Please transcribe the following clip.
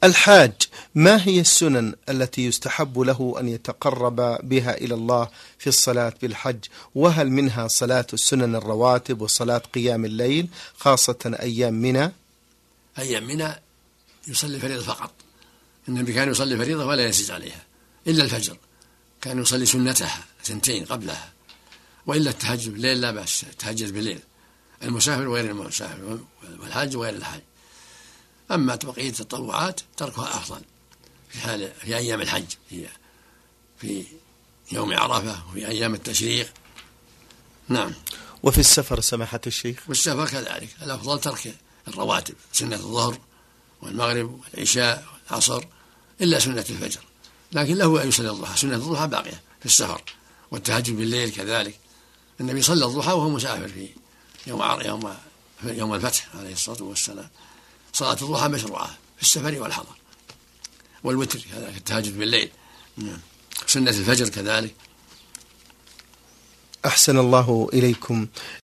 الحاج ما هي السنن التي يستحب له أن يتقرب بها إلى الله في الصلاة بالحج؟ وهل منها صلاة السنن الرواتب وصلاة قيام الليل خاصة أيام منى؟ أيام منى يصلي فريضة فقط. النبي كان يصلي فريضة ولا يزيد عليها إلا الفجر، كان يصلي سنتها سنتين قبلها، وإلا التهجد بالليل لا بأس، التهجد بالليل المسافر وغير المسافر والحاج وغير الحاج. أما بقية التطوعات تركها أفضل في أيام الحج، في يوم عرفة وفي أيام التشريق. نعم. وفي السفر سماحة الشيخ؟ والسفر كذلك الأفضل ترك الرواتب، سنة الظهر والمغرب والعشاء والعصر، إلا سنة الفجر، لكن له أن يصلي الضحى، سنة الضحى باقية في السفر، والتهجد بالليل كذلك. النبي صلى الضحى وهو مسافر في يوم الفتح عليه الصلاة والسلام. صلاة الضحى مشروعة في السفر والحضر، والوتر كذلك التهجد بالليل، سنة الفجر كذلك. أحسن الله إليكم.